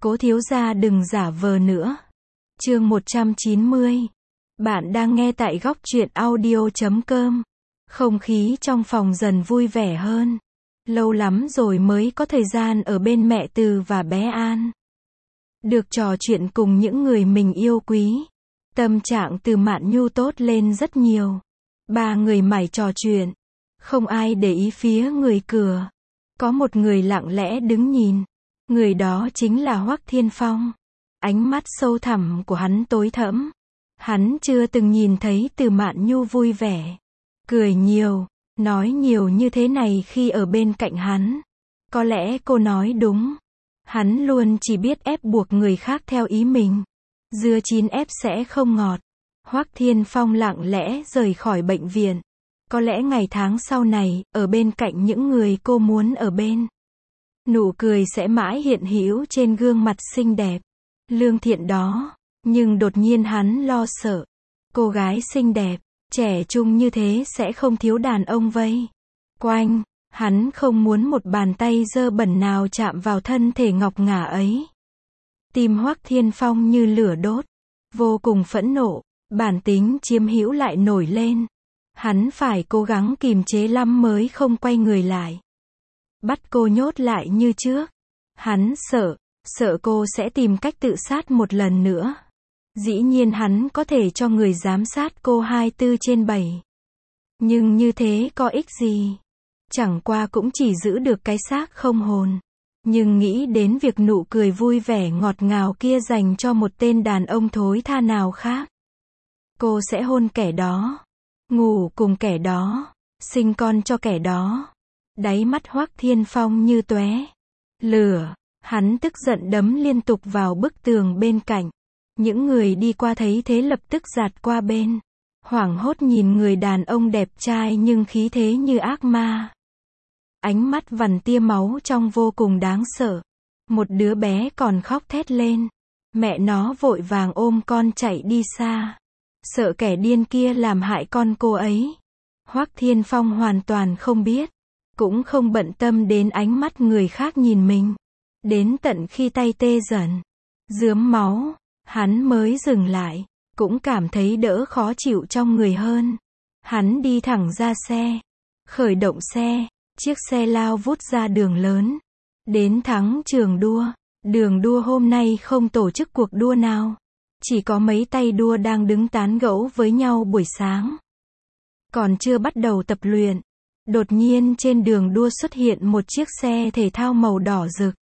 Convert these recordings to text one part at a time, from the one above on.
Cố thiếu gia đừng giả vờ nữa. Chương 190. Bạn đang nghe tại góc truyện audio.com. Không khí trong phòng dần vui vẻ hơn. Lâu lắm rồi mới có thời gian ở bên mẹ Từ và bé An. Được trò chuyện cùng những người mình yêu quý. Tâm trạng Từ Mạn Nhu tốt lên rất nhiều. Ba người mải trò chuyện. Không ai để ý phía người cửa. Có một người lặng lẽ đứng nhìn. Người đó chính là Hoắc Thiên Phong. Ánh mắt sâu thẳm của hắn tối thẫm. Hắn chưa từng nhìn thấy Từ Mạn Nhu vui vẻ, cười nhiều, nói nhiều như thế này khi ở bên cạnh hắn. Có lẽ cô nói đúng. Hắn luôn chỉ biết ép buộc người khác theo ý mình. Dưa chín ép sẽ không ngọt. Hoắc Thiên Phong lặng lẽ rời khỏi bệnh viện. Có lẽ ngày tháng sau này, ở bên cạnh những người cô muốn ở bên. Nụ cười sẽ mãi hiện hữu trên gương mặt xinh đẹp, lương thiện đó. Nhưng đột nhiên hắn lo sợ. Cô gái xinh đẹp, trẻ trung như thế sẽ không thiếu đàn ông vây quanh. Hắn không muốn một bàn tay dơ bẩn nào chạm vào thân thể ngọc ngà ấy. Tim Hoắc Thiên Phong như lửa đốt. Vô cùng phẫn nộ. Bản tính chiếm hữu lại nổi lên. Hắn phải cố gắng kìm chế lắm mới không quay người lại. Bắt cô nhốt lại như trước. Hắn sợ cô sẽ tìm cách tự sát một lần nữa. Dĩ nhiên hắn có thể cho người giám sát cô 24/7. Nhưng như thế có ích gì? Chẳng qua cũng chỉ giữ được cái xác không hồn. Nhưng nghĩ đến việc nụ cười vui vẻ ngọt ngào kia dành cho một tên đàn ông thối tha nào khác. Cô sẽ hôn kẻ đó, ngủ cùng kẻ đó, sinh con cho kẻ đó. Đáy mắt Hoắc Thiên Phong như tóe lửa. Hắn tức giận đấm liên tục vào bức tường bên cạnh. Những người đi qua thấy thế lập tức dạt qua bên. Hoảng hốt nhìn người đàn ông đẹp trai nhưng khí thế như ác ma. Ánh mắt vằn tia máu trong vô cùng đáng sợ. Một đứa bé còn khóc thét lên. Mẹ nó vội vàng ôm con chạy đi xa. Sợ kẻ điên kia làm hại con cô ấy. Hoắc Thiên Phong hoàn toàn không biết. Cũng không bận tâm đến ánh mắt người khác nhìn mình. Đến tận khi tay tê dần, rướm máu, hắn mới dừng lại. Cũng cảm thấy đỡ khó chịu trong người hơn. Hắn đi thẳng ra xe. Khởi động xe. Chiếc xe lao vút ra đường lớn. Đến thắng trường đua. Đường đua hôm nay không tổ chức cuộc đua nào. Chỉ có mấy tay đua đang đứng tán gẫu với nhau buổi sáng. Còn chưa bắt đầu tập luyện. Đột nhiên trên đường đua xuất hiện một chiếc xe thể thao màu đỏ rực.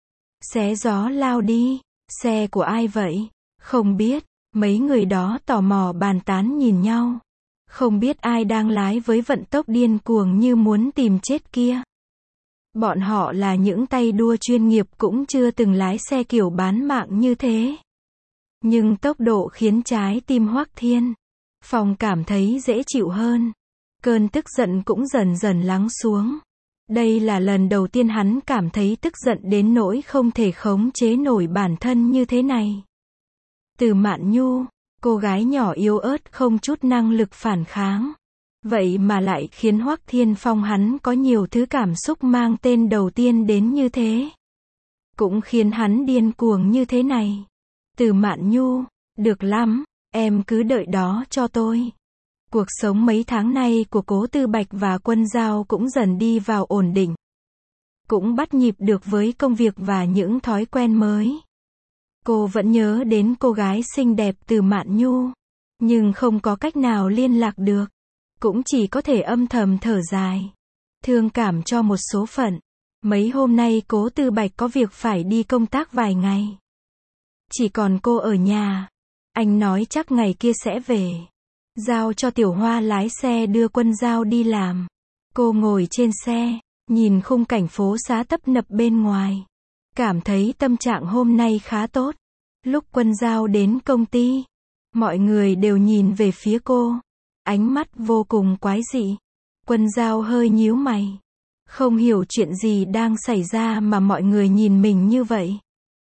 Xé gió lao đi. Xe của ai vậy? Không biết. Mấy người đó tò mò bàn tán nhìn nhau. Không biết ai đang lái với vận tốc điên cuồng như muốn tìm chết kia. Bọn họ là những tay đua chuyên nghiệp cũng chưa từng lái xe kiểu bán mạng như thế. Nhưng tốc độ khiến trái tim Hoắc Thiên Phong cảm thấy dễ chịu hơn. Cơn tức giận cũng dần dần lắng xuống. Đây là lần đầu tiên hắn cảm thấy tức giận đến nỗi không thể khống chế nổi bản thân như thế này. Từ Mạn Nhu, cô gái nhỏ yếu ớt không chút năng lực phản kháng. Vậy mà lại khiến Hoắc Thiên Phong hắn có nhiều thứ cảm xúc mang tên đầu tiên đến như thế. Cũng khiến hắn điên cuồng như thế này. Từ Mạn Nhu, được lắm, em cứ đợi đó cho tôi. Cuộc sống mấy tháng nay của Cố Tư Bạch và Quân Giao cũng dần đi vào ổn định. Cũng bắt nhịp được với công việc và những thói quen mới. Cô vẫn nhớ đến cô gái xinh đẹp Từ Mạn Nhu. Nhưng không có cách nào liên lạc được. Cũng chỉ có thể âm thầm thở dài. Thương cảm cho một số phận. Mấy hôm nay Cố Tư Bạch có việc phải đi công tác vài ngày. Chỉ còn cô ở nhà. Anh nói chắc ngày kia sẽ về. Giao cho Tiểu Hoa lái xe đưa Quân Giao đi làm. Cô ngồi trên xe, nhìn khung cảnh phố xá tấp nập bên ngoài. Cảm thấy tâm trạng hôm nay khá tốt. Lúc Quân Giao đến công ty, mọi người đều nhìn về phía cô. Ánh mắt vô cùng quái dị. Quân Giao hơi nhíu mày. Không hiểu chuyện gì đang xảy ra mà mọi người nhìn mình như vậy.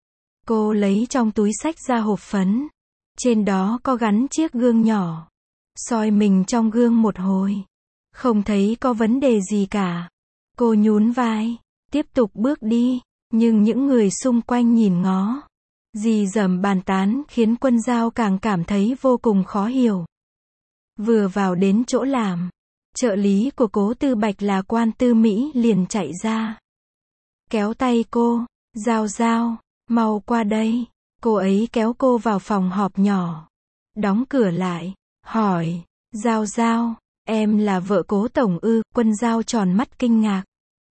Cô lấy trong túi xách ra hộp phấn. Trên đó có gắn chiếc gương nhỏ. Soi mình trong gương một hồi. Không thấy có vấn đề gì cả. Cô nhún vai. Tiếp tục bước đi. Nhưng những người xung quanh nhìn ngó, rì rầm bàn tán khiến Quân Dao càng cảm thấy vô cùng khó hiểu. Vừa vào đến chỗ làm, trợ lý của Cố Tư Bạch là Quan Tư Mỹ liền chạy ra. Kéo tay cô, Dao Dao, mau qua đây. Cô ấy kéo cô vào phòng họp nhỏ. Đóng cửa lại, hỏi, Dao Dao, em là vợ Cố Tổng ư? Quân Dao tròn mắt kinh ngạc.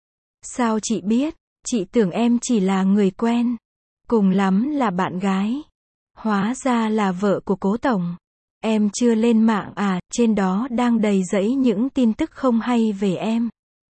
Sao chị biết? Chị tưởng em chỉ là người quen. Cùng lắm là bạn gái. Hóa ra là vợ của Cố Tổng. Em chưa lên mạng à, trên đó đang đầy rẫy những tin tức không hay về em.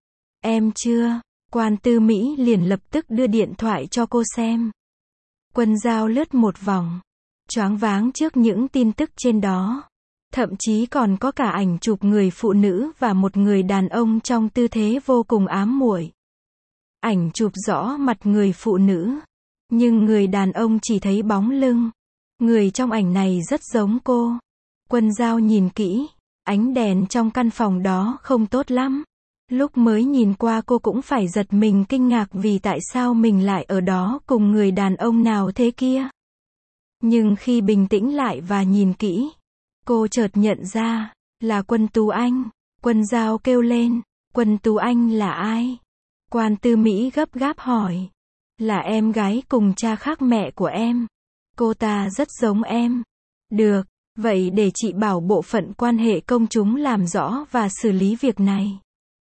Em chưa. Quan Tư Mỹ liền lập tức đưa điện thoại cho cô xem. Quân Dao lướt một vòng, choáng váng trước những tin tức trên đó. Thậm chí còn có cả ảnh chụp người phụ nữ và một người đàn ông trong tư thế vô cùng ám muội. Ảnh chụp rõ mặt người phụ nữ, nhưng người đàn ông chỉ thấy bóng lưng. Người trong ảnh này rất giống cô. Quân Dao nhìn kỹ, ánh đèn trong căn phòng đó không tốt lắm. Lúc mới nhìn qua cô cũng phải giật mình kinh ngạc vì tại sao mình lại ở đó cùng người đàn ông nào thế kia. Nhưng khi bình tĩnh lại và nhìn kỹ, cô chợt nhận ra, là Quân Tú Anh. Quân Dao kêu lên, Quân Tú Anh là ai? Quan Tư Mỹ gấp gáp hỏi. Là em gái cùng cha khác mẹ của em. Cô ta rất giống em. Được, vậy để chị bảo bộ phận quan hệ công chúng làm rõ và xử lý việc này.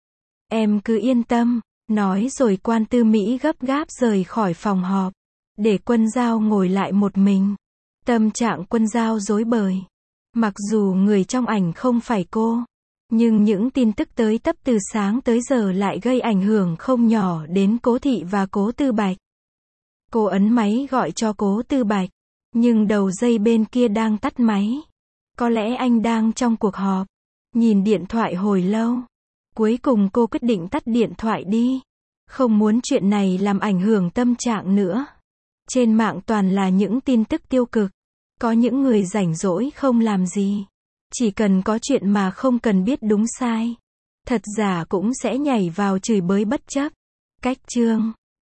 Em cứ yên tâm, nói rồi Quan Tư Mỹ gấp gáp rời khỏi phòng họp, để Quân Dao ngồi lại một mình. Tâm trạng Quân Dao rối bời. Mặc dù người trong ảnh không phải cô, nhưng những tin tức tới tấp từ sáng tới giờ lại gây ảnh hưởng không nhỏ đến Cố Thị và Cố Tư Bạch. Cô ấn máy gọi cho Cố Tư Bạch, nhưng đầu dây bên kia đang tắt máy. Có lẽ anh đang trong cuộc họp. Nhìn điện thoại hồi lâu, cuối cùng cô quyết định tắt điện thoại đi. Không muốn chuyện này làm ảnh hưởng tâm trạng nữa. Trên mạng toàn là những tin tức tiêu cực. Có những người rảnh rỗi không làm gì. Chỉ cần có chuyện mà không cần biết đúng sai. Thật giả cũng sẽ nhảy vào chửi bới bất chấp. Cách chương